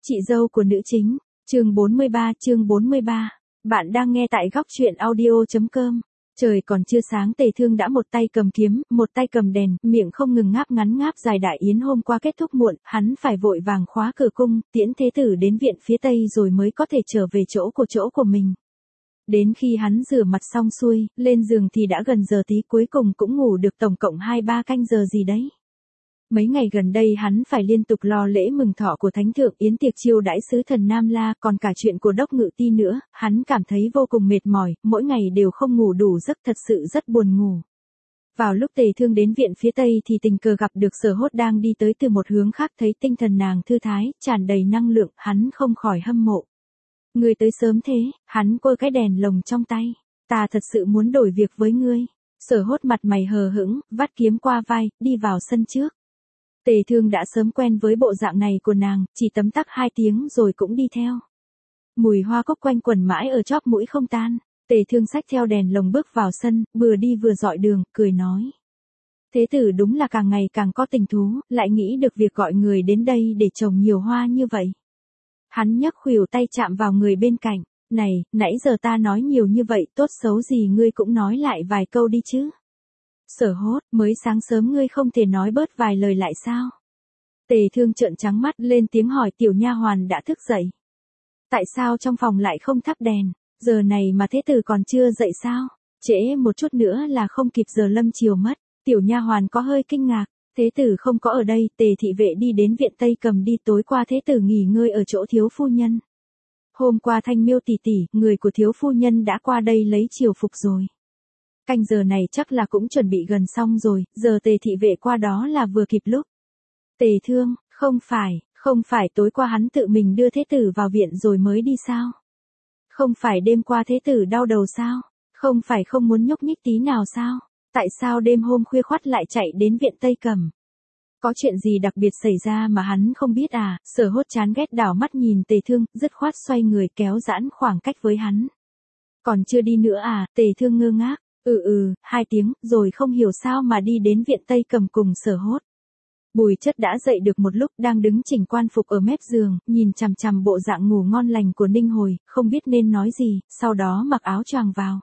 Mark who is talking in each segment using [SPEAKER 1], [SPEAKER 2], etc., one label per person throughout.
[SPEAKER 1] Chị dâu của nữ chính, chương 43, bạn đang nghe tại góc truyện audio.com. Trời còn chưa sáng Tề Thương đã một tay cầm kiếm, một tay cầm đèn, miệng không ngừng ngáp ngắn ngáp dài. Đại yến hôm qua kết thúc muộn, hắn phải vội vàng khóa cửa cung, tiễn thế tử đến viện phía tây rồi mới có thể trở về chỗ của mình. Đến khi hắn rửa mặt xong xuôi, lên giường thì đã gần giờ tí, cuối cùng cũng ngủ được tổng cộng 2-3 canh giờ gì đấy. Mấy ngày gần đây hắn phải liên tục lo lễ mừng thọ của Thánh Thượng, yến tiệc chiêu đãi sứ thần Nam La, còn cả chuyện của Đốc Ngự Ti nữa, hắn cảm thấy vô cùng mệt mỏi, mỗi ngày đều không ngủ đủ giấc, thật sự rất buồn ngủ. Vào lúc Tề Thương đến viện phía tây thì tình cờ gặp được Sở Hốt đang đi tới từ một hướng khác, thấy tinh thần nàng thư thái, tràn đầy năng lượng, hắn không khỏi hâm mộ. Ngươi tới sớm thế, hắn quơ cái đèn lồng trong tay. Ta thật sự muốn đổi việc với ngươi. Sở Hốt mặt mày hờ hững, vắt kiếm qua vai, đi vào sân trước. Tề Thương đã sớm quen với bộ dạng này của nàng, chỉ tấm tắc 2 tiếng rồi cũng đi theo. Mùi hoa cúc quanh quẩn mãi ở chóp mũi không tan. Tề Thương xách theo đèn lồng bước vào sân, vừa đi vừa dọi đường, cười nói. Thế tử đúng là càng ngày càng có tình thú, lại nghĩ được việc gọi người đến đây để trồng nhiều hoa như vậy. Hắn nhấc khuỷu tay chạm vào người bên cạnh. Này, nãy giờ ta nói nhiều như vậy, tốt xấu gì ngươi cũng nói lại vài câu đi chứ. Sở Hốt, mới sáng sớm ngươi không thể nói bớt vài lời lại sao? Tề Thương trợn trắng mắt lên tiếng hỏi. Tiểu nha hoàn đã thức dậy. Tại sao trong phòng lại không thắp đèn? Giờ này mà thế tử còn chưa dậy sao? Trễ một chút nữa là không kịp giờ lâm chiều mất. Tiểu nha hoàn có hơi kinh ngạc. Thế tử không có ở đây. Tề thị vệ đi đến viện Tây Cầm đi, tối qua thế tử nghỉ ngơi ở chỗ thiếu phu nhân. Hôm qua Thanh Miêu tỷ tỷ, người của thiếu phu nhân đã qua đây lấy triều phục rồi. Canh giờ này chắc là cũng chuẩn bị gần xong rồi, giờ Tề thị vệ qua đó là vừa kịp lúc. Tề Thương, không phải tối qua hắn tự mình đưa thế tử vào viện rồi mới đi sao? Không phải đêm qua thế tử đau đầu sao? Không phải không muốn nhúc nhích tí nào sao? Tại sao đêm hôm khuya khoắt lại chạy đến viện Tây Cầm? Có chuyện gì đặc biệt xảy ra mà hắn không biết à? Sở Hốt chán ghét đảo mắt nhìn Tề Thương, dứt khoát xoay người kéo giãn khoảng cách với hắn. Còn chưa đi nữa à? Tề Thương ngơ ngác. 2 tiếng, rồi không hiểu sao mà đi đến viện Tây Cầm cùng Sở Hốt. Bùi Chất đã dậy được một lúc, đang đứng chỉnh quan phục ở mép giường, nhìn chằm chằm bộ dạng ngủ ngon lành của Ninh Hồi, không biết nên nói gì, sau đó mặc áo choàng vào.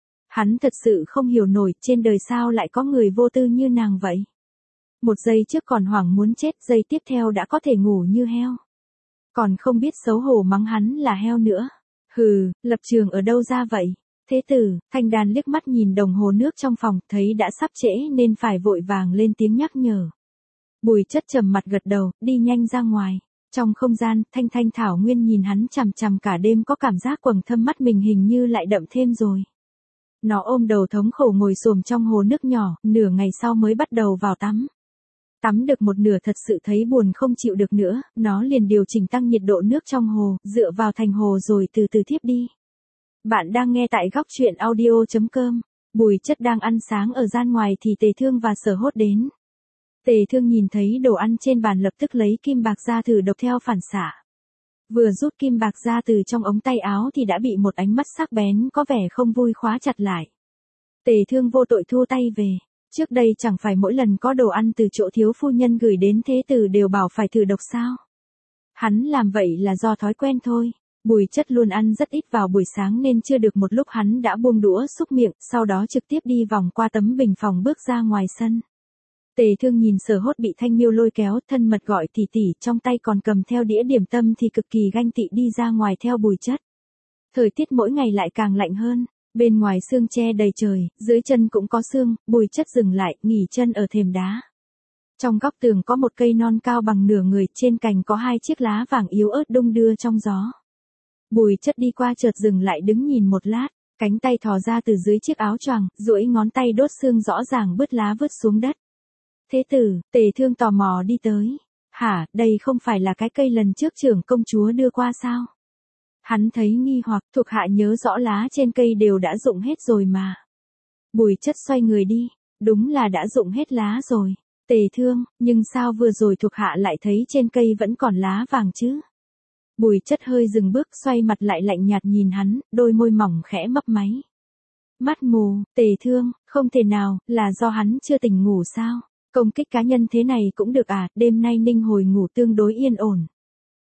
[SPEAKER 1] Hắn thật sự không hiểu nổi, trên đời sao lại có người vô tư như nàng vậy. Một giây trước còn hoảng muốn chết, giây tiếp theo đã có thể ngủ như heo. Còn không biết xấu hổ mắng hắn là heo nữa. Hừ, lập trường ở đâu ra vậy? Thế tử, Thanh Đàn liếc mắt nhìn đồng hồ nước trong phòng, thấy đã sắp trễ nên phải vội vàng lên tiếng nhắc nhở. Bùi Chất trầm mặt gật đầu, đi nhanh ra ngoài. Trong không gian, Thanh Thảo Nguyên nhìn hắn chằm chằm cả đêm, có cảm giác quầng thâm mắt mình hình như lại đậm thêm rồi. Nó ôm đầu thống khổ ngồi xổm trong hồ nước nhỏ, nửa ngày sau mới bắt đầu vào tắm. Tắm được một nửa thật sự thấy buồn không chịu được nữa, nó liền điều chỉnh tăng nhiệt độ nước trong hồ, dựa vào thành hồ rồi từ từ thiếp đi. Bạn đang nghe tại góc truyện audio.com. Bùi Chất đang ăn sáng ở gian ngoài thì Tề Thương và Sở Hốt đến. Tề Thương nhìn thấy đồ ăn trên bàn lập tức lấy kim bạc ra thử độc theo phản xạ. Vừa rút kim bạc ra từ trong ống tay áo thì đã bị một ánh mắt sắc bén có vẻ không vui khóa chặt lại. Tề Thương vô tội thu tay về. Trước đây chẳng phải mỗi lần có đồ ăn từ chỗ thiếu phu nhân gửi đến thế tử đều bảo phải thử độc sao? Hắn làm vậy là do thói quen thôi. Bùi Chất luôn ăn rất ít vào buổi sáng nên chưa được một lúc hắn đã buông đũa xúc miệng, sau đó trực tiếp đi vòng qua tấm bình phòng bước ra ngoài sân. Tề Thương nhìn Sở Hốt bị Thanh Miêu lôi kéo, thân mật gọi tỷ tỷ, trong tay còn cầm theo đĩa điểm tâm thì cực kỳ ganh tị đi ra ngoài theo Bùi Chất. Thời tiết mỗi ngày lại càng lạnh hơn, bên ngoài sương che đầy trời, dưới chân cũng có sương. Bùi Chất dừng lại, nghỉ chân ở thềm đá. Trong góc tường có một cây non cao bằng nửa người, trên cành có 2 chiếc lá vàng yếu ớt đung đưa trong gió. Bùi Chất đi qua chợt dừng lại đứng nhìn một lát, cánh tay thò ra từ dưới chiếc áo choàng, duỗi ngón tay đốt xương rõ ràng bứt lá vứt xuống đất. Thế tử, Tề Thương tò mò đi tới. Hả, đây không phải là cái cây lần trước trưởng công chúa đưa qua sao? Hắn thấy nghi hoặc, thuộc hạ nhớ rõ lá trên cây đều đã rụng hết rồi mà. Bùi Chất xoay người đi, đúng là đã rụng hết lá rồi. Tề Thương, nhưng sao vừa rồi thuộc hạ lại thấy trên cây vẫn còn lá vàng chứ? Bùi Chất hơi dừng bước, xoay mặt lại lạnh nhạt nhìn hắn, đôi môi mỏng khẽ mấp máy. Mắt mù, Tề Thương, không thể nào, là do hắn chưa tỉnh ngủ sao? Công kích cá nhân thế này cũng được à? Đêm nay Ninh Hồi ngủ tương đối yên ổn.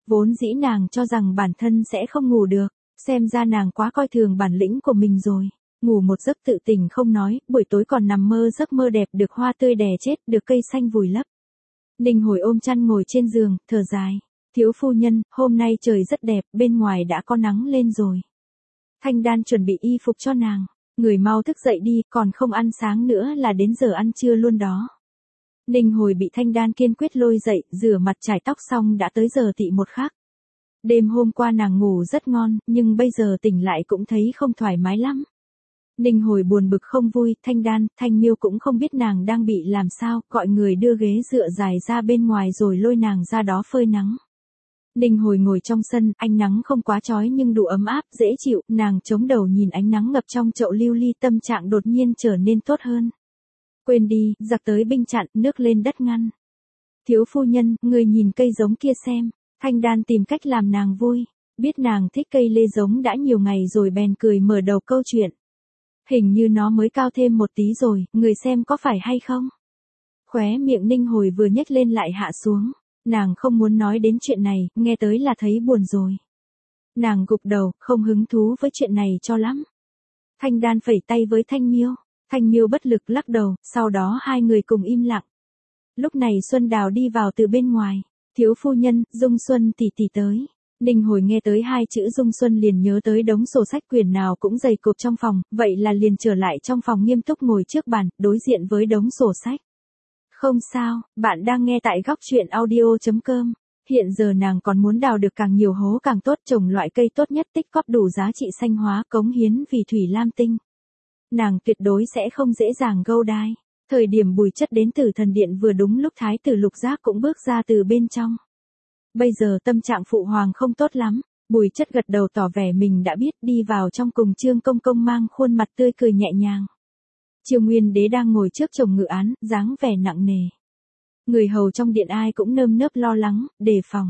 [SPEAKER 1] Vốn dĩ nàng cho rằng bản thân sẽ không ngủ được, xem ra nàng quá coi thường bản lĩnh của mình rồi. Ngủ một giấc tự tỉnh không nói, buổi tối còn nằm mơ giấc mơ đẹp được hoa tươi đè chết, được cây xanh vùi lấp. Ninh Hồi ôm chăn ngồi trên giường, thở dài. Thiếu phu nhân, hôm nay trời rất đẹp, bên ngoài đã có nắng lên rồi. Thanh Đan chuẩn bị y phục cho nàng. Người mau thức dậy đi, còn không ăn sáng nữa là đến giờ ăn trưa luôn đó. Ninh Hồi bị Thanh Đan kiên quyết lôi dậy, rửa mặt chải tóc xong đã tới giờ tị một khắc. Đêm hôm qua nàng ngủ rất ngon, nhưng bây giờ tỉnh lại cũng thấy không thoải mái lắm. Ninh Hồi buồn bực không vui, Thanh Đan, Thanh Miêu cũng không biết nàng đang bị làm sao, gọi người đưa ghế dựa dài ra bên ngoài rồi lôi nàng ra đó phơi nắng. Ninh Hồi ngồi trong sân, ánh nắng không quá chói nhưng đủ ấm áp, dễ chịu, nàng chống đầu nhìn ánh nắng ngập trong chậu lưu ly, tâm trạng đột nhiên trở nên tốt hơn. Quên đi, giặc tới binh chặn, nước lên đất ngăn. Thiếu phu nhân, người nhìn cây giống kia xem. Thanh Đan tìm cách làm nàng vui. Biết nàng thích cây lê giống đã nhiều ngày rồi bèn cười mở đầu câu chuyện. Hình như nó mới cao thêm một tí rồi, người xem có phải hay không? Khóe miệng Ninh Hồi vừa nhếch lên lại hạ xuống. Nàng không muốn nói đến chuyện này, nghe tới là thấy buồn rồi. Nàng gục đầu, không hứng thú với chuyện này cho lắm. Thanh Đan phẩy tay với Thanh Miêu. Thanh Miêu bất lực lắc đầu, sau đó hai người cùng im lặng. Lúc này Xuân Đào đi vào từ bên ngoài. Thiếu phu nhân, Dung Xuân tỷ tỷ tới. Ninh Hồi nghe tới hai chữ Dung Xuân liền nhớ tới đống sổ sách quyển nào cũng dày cộp trong phòng, vậy là liền trở lại trong phòng nghiêm túc ngồi trước bàn, đối diện với đống sổ sách. Không sao, bạn đang nghe tại góc truyện audio.com. Hiện giờ nàng còn muốn đào được càng nhiều hố càng tốt, trồng loại cây tốt nhất, tích góp đủ giá trị xanh hóa, cống hiến vì Thủy Lam Tinh. Nàng tuyệt đối sẽ không dễ dàng gâu đai. Thời điểm Bùi Chất đến Tử Thần Điện vừa đúng lúc Thái tử Lục Giác cũng bước ra từ bên trong. Bây giờ tâm trạng phụ hoàng không tốt lắm, Bùi Chất gật đầu tỏ vẻ mình đã biết, đi vào trong cùng Trương Công Công mang khuôn mặt tươi cười nhẹ nhàng. Triều Nguyên Đế đang ngồi trước chồng ngự án, dáng vẻ nặng nề. Người hầu trong điện ai cũng nơm nớp lo lắng, đề phòng.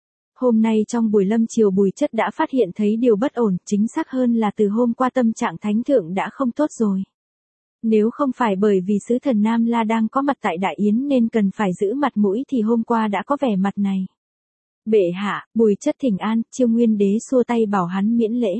[SPEAKER 1] Hôm nay trong buổi lâm chiều Bùi Chất đã phát hiện thấy điều bất ổn, chính xác hơn là từ hôm qua tâm trạng thánh thượng đã không tốt rồi. Nếu không phải bởi vì sứ thần Nam La đang có mặt tại Đại Yến nên cần phải giữ mặt mũi thì hôm qua đã có vẻ mặt này. Bệ hạ, Bùi Chất thỉnh an, Triều Nguyên Đế xua tay bảo hắn miễn lễ.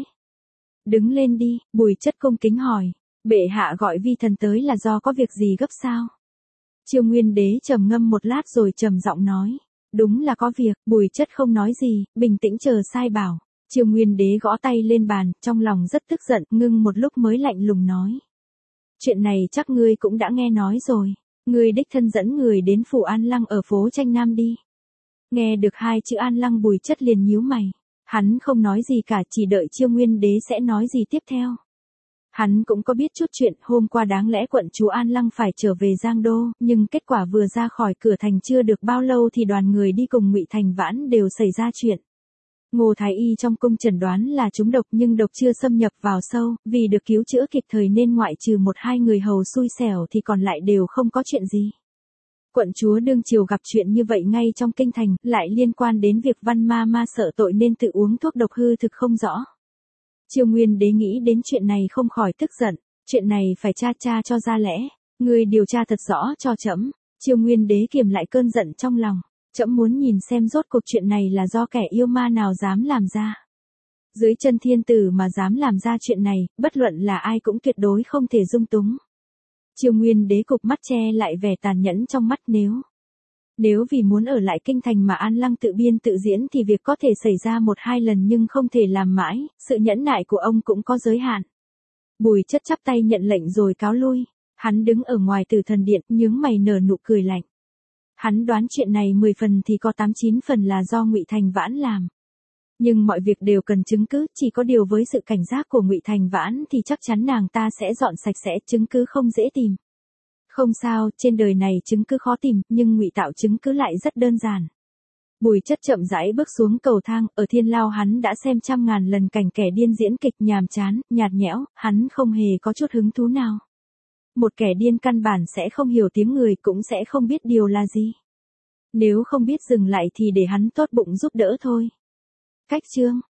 [SPEAKER 1] Đứng lên đi, Bùi Chất cung kính hỏi, bệ hạ gọi vi thần tới là do có việc gì gấp sao? Triều Nguyên Đế trầm ngâm một lát rồi trầm giọng nói, đúng là có việc. Bùi Chất không nói gì, bình tĩnh chờ sai bảo. Triều Nguyên Đế gõ tay lên bàn, trong lòng rất tức giận, ngưng một lúc mới lạnh lùng nói. Chuyện này chắc ngươi cũng đã nghe nói rồi. Ngươi đích thân dẫn người đến phủ An Lăng ở phố Tranh Nam đi. Nghe được hai chữ An Lăng Bùi Chất liền nhíu mày. Hắn không nói gì cả, chỉ đợi Triều Nguyên Đế sẽ nói gì tiếp theo. Hắn cũng có biết chút chuyện, hôm qua đáng lẽ quận chúa An Lăng phải trở về Giang Đô, nhưng kết quả vừa ra khỏi cửa thành chưa được bao lâu thì đoàn người đi cùng Ngụy Thành Vãn đều xảy ra chuyện. Ngô Thái Y trong cung chẩn đoán là trúng độc nhưng độc chưa xâm nhập vào sâu, vì được cứu chữa kịp thời nên ngoại trừ một hai người hầu xui xẻo thì còn lại đều không có chuyện gì. Quận chúa đương triều gặp chuyện như vậy ngay trong kinh thành, lại liên quan đến việc Văn Ma sợ tội nên tự uống thuốc độc hư thực không rõ. Triều Nguyên Đế nghĩ đến chuyện này không khỏi tức giận, chuyện này phải tra cho ra lẽ, người điều tra thật rõ cho trẫm. Triều Nguyên Đế kiềm lại cơn giận trong lòng, trẫm muốn nhìn xem rốt cuộc chuyện này là do kẻ yêu ma nào dám làm ra. Dưới chân thiên tử mà dám làm ra chuyện này, bất luận là ai cũng tuyệt đối không thể dung túng. Triều Nguyên Đế cụp mắt che lại vẻ tàn nhẫn trong mắt. Nếu vì muốn ở lại kinh thành mà An Lăng tự biên tự diễn thì việc có thể xảy ra một hai lần nhưng không thể làm mãi, sự nhẫn nại của ông cũng có giới hạn. Bùi Chất chắp tay nhận lệnh rồi cáo lui, hắn đứng ở ngoài Tử Thần Điện nhướng mày nở nụ cười lạnh. Hắn đoán chuyện này 10 phần thì có 8-9 phần là do Ngụy Thành Vãn làm. Nhưng mọi việc đều cần chứng cứ, chỉ có điều với sự cảnh giác của Ngụy Thành Vãn thì chắc chắn nàng ta sẽ dọn sạch sẽ, chứng cứ không dễ tìm. Không sao, trên đời này chứng cứ khó tìm, nhưng ngụy tạo chứng cứ lại rất đơn giản. Bùi Chất chậm rãi bước xuống cầu thang, ở Thiên Lao hắn đã xem trăm ngàn lần cảnh kẻ điên diễn kịch nhàm chán, nhạt nhẽo, hắn không hề có chút hứng thú nào. Một kẻ điên căn bản sẽ không hiểu tiếng người, cũng sẽ không biết điều là gì. Nếu không biết dừng lại thì để hắn tốt bụng giúp đỡ thôi. Cách chương